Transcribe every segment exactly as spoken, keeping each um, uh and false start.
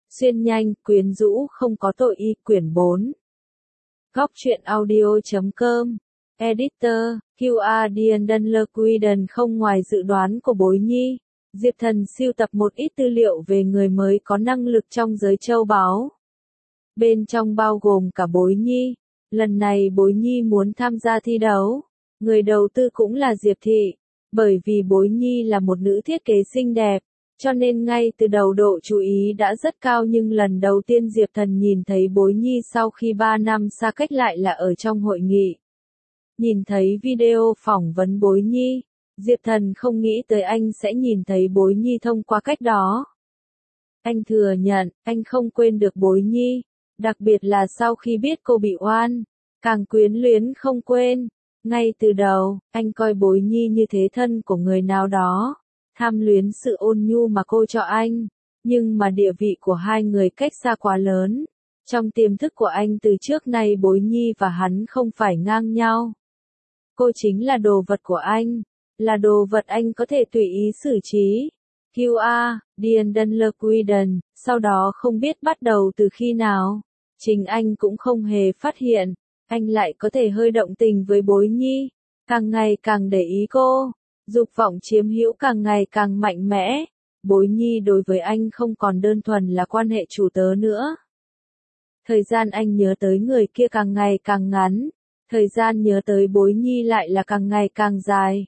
Xuyên nhanh, quyến rũ không có tội y quyển bốn. Góc truyện audio.com. Editor, quy a Diendler Quiden không ngoài dự đoán của Bối Nhi. Diệp Thần sưu tập một ít tư liệu về người mới có năng lực trong giới châu báu. Bên trong bao gồm cả Bối Nhi. Lần này Bối Nhi muốn tham gia thi đấu. Người đầu tư cũng là Diệp Thị. Bởi vì Bối Nhi là một nữ thiết kế xinh đẹp. Cho nên ngay từ đầu độ chú ý đã rất cao, nhưng lần đầu tiên Diệp Thần nhìn thấy Bối Nhi sau khi ba năm xa cách lại là ở trong hội nghị. Nhìn thấy video phỏng vấn Bối Nhi, Diệp Thần không nghĩ tới anh sẽ nhìn thấy Bối Nhi thông qua cách đó. Anh thừa nhận, anh không quên được Bối Nhi, đặc biệt là sau khi biết cô bị oan, càng quyến luyến không quên. Ngay từ đầu, anh coi Bối Nhi như thế thân của người nào đó. Tham luyến sự ôn nhu mà cô cho anh, nhưng mà địa vị của hai người cách xa quá lớn. Trong tiềm thức của anh từ trước nay Bối Nhi và hắn không phải ngang nhau. Cô chính là đồ vật của anh, là đồ vật anh có thể tùy ý xử trí. quy a, Diendler Quiden, sau đó không biết bắt đầu từ khi nào. Chính anh cũng không hề phát hiện, anh lại có thể hơi động tình với Bối Nhi, càng ngày càng để ý cô. Dục vọng chiếm hữu càng ngày càng mạnh mẽ, Bối Nhi đối với anh không còn đơn thuần là quan hệ chủ tớ nữa. Thời gian anh nhớ tới người kia càng ngày càng ngắn, thời gian nhớ tới Bối Nhi lại là càng ngày càng dài.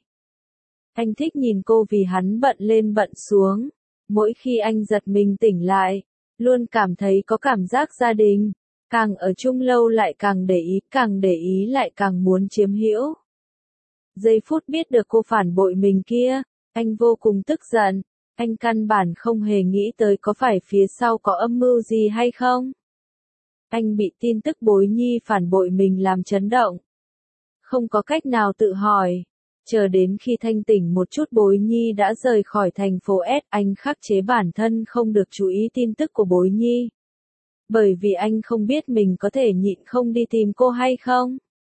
Anh thích nhìn cô vì hắn bận lên bận xuống, mỗi khi anh giật mình tỉnh lại, luôn cảm thấy có cảm giác gia đình, càng ở chung lâu lại càng để ý, càng để ý lại càng muốn chiếm hữu. Giây phút biết được cô phản bội mình kia, anh vô cùng tức giận, anh căn bản không hề nghĩ tới có phải phía sau có âm mưu gì hay không. Anh bị tin tức Bối Nhi phản bội mình làm chấn động. Không có cách nào tự hỏi, chờ đến khi thanh tỉnh một chút Bối Nhi đã rời khỏi thành phố S, anh khắc chế bản thân không được chú ý tin tức của Bối Nhi. Bởi vì anh không biết mình có thể nhịn không đi tìm cô hay không.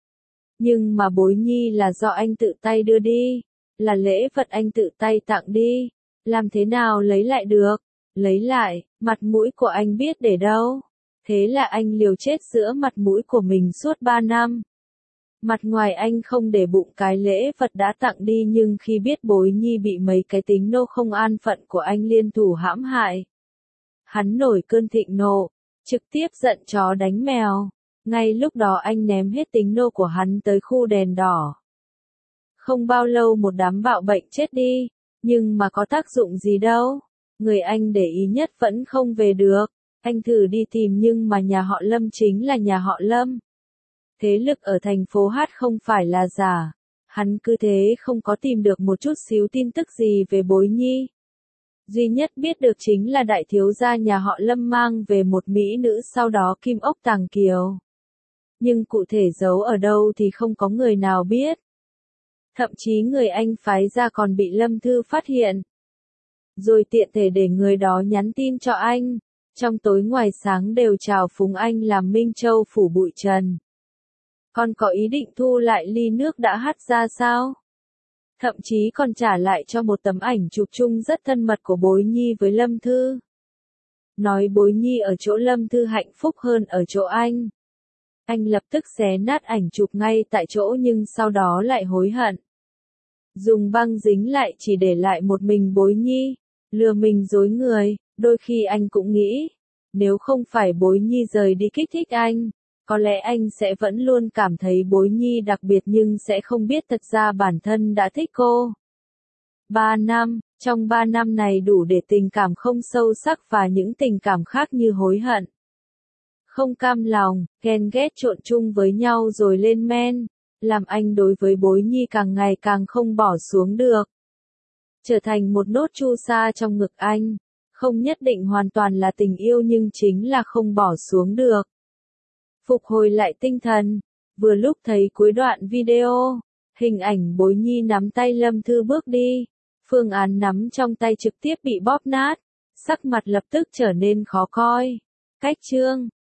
Nhưng mà Bối Nhi là do anh tự tay đưa đi, là lễ vật anh tự tay tặng đi, làm thế nào lấy lại được, lấy lại, mặt mũi của anh biết để đâu, thế là anh liều chết giữa mặt mũi của mình suốt ba năm. Mặt ngoài anh không để bụng cái lễ vật đã tặng đi, nhưng khi biết Bối Nhi bị mấy cái tính nô không an phận của anh liên thủ hãm hại, hắn nổi cơn thịnh nộ, trực tiếp giận chó đánh mèo. Ngay lúc đó anh ném hết tính nô của hắn tới khu đèn đỏ. Không bao lâu một đám bạo bệnh chết đi, nhưng mà có tác dụng gì đâu. Người anh để ý nhất vẫn không về được. Anh thử đi tìm nhưng mà nhà họ Lâm chính là nhà họ Lâm. Thế lực ở thành phố Hát không phải là giả. Hắn cứ thế không có tìm được một chút xíu tin tức gì về Bối Nhi. Duy nhất biết được chính là đại thiếu gia nhà họ Lâm mang về một mỹ nữ sau đó kim ốc tàng kiều. Nhưng cụ thể giấu ở đâu thì không có người nào biết. Thậm chí người anh phái ra còn bị Lâm Thư phát hiện. Rồi tiện thể để người đó nhắn tin cho anh. Trong tối ngoài sáng đều chào phúng anh làm Minh Châu phủ bụi trần. Con có ý định thu lại ly nước đã hắt ra sao? Thậm chí còn trả lại cho một tấm ảnh chụp chung rất thân mật của Bối Nhi với Lâm Thư. Nói Bối Nhi ở chỗ Lâm Thư hạnh phúc hơn ở chỗ anh. Anh lập tức xé nát ảnh chụp ngay tại chỗ nhưng sau đó lại hối hận. Dùng băng dính lại chỉ để lại một mình Bối Nhi, lừa mình dối người, đôi khi anh cũng nghĩ, nếu không phải Bối Nhi rời đi kích thích anh, có lẽ anh sẽ vẫn luôn cảm thấy Bối Nhi đặc biệt nhưng sẽ không biết thật ra bản thân đã thích cô. Ba năm, trong ba năm này đủ để tình cảm không sâu sắc và những tình cảm khác như hối hận, không cam lòng, ghen ghét trộn chung với nhau rồi lên men, làm anh đối với Bối Nhi càng ngày càng không bỏ xuống được. Trở thành một nốt chu sa trong ngực anh, không nhất định hoàn toàn là tình yêu nhưng chính là không bỏ xuống được. Phục hồi lại tinh thần, vừa lúc thấy cuối đoạn video, hình ảnh Bối Nhi nắm tay Lâm Thư bước đi, phương án nắm trong tay trực tiếp bị bóp nát, sắc mặt lập tức trở nên khó coi. Cách chương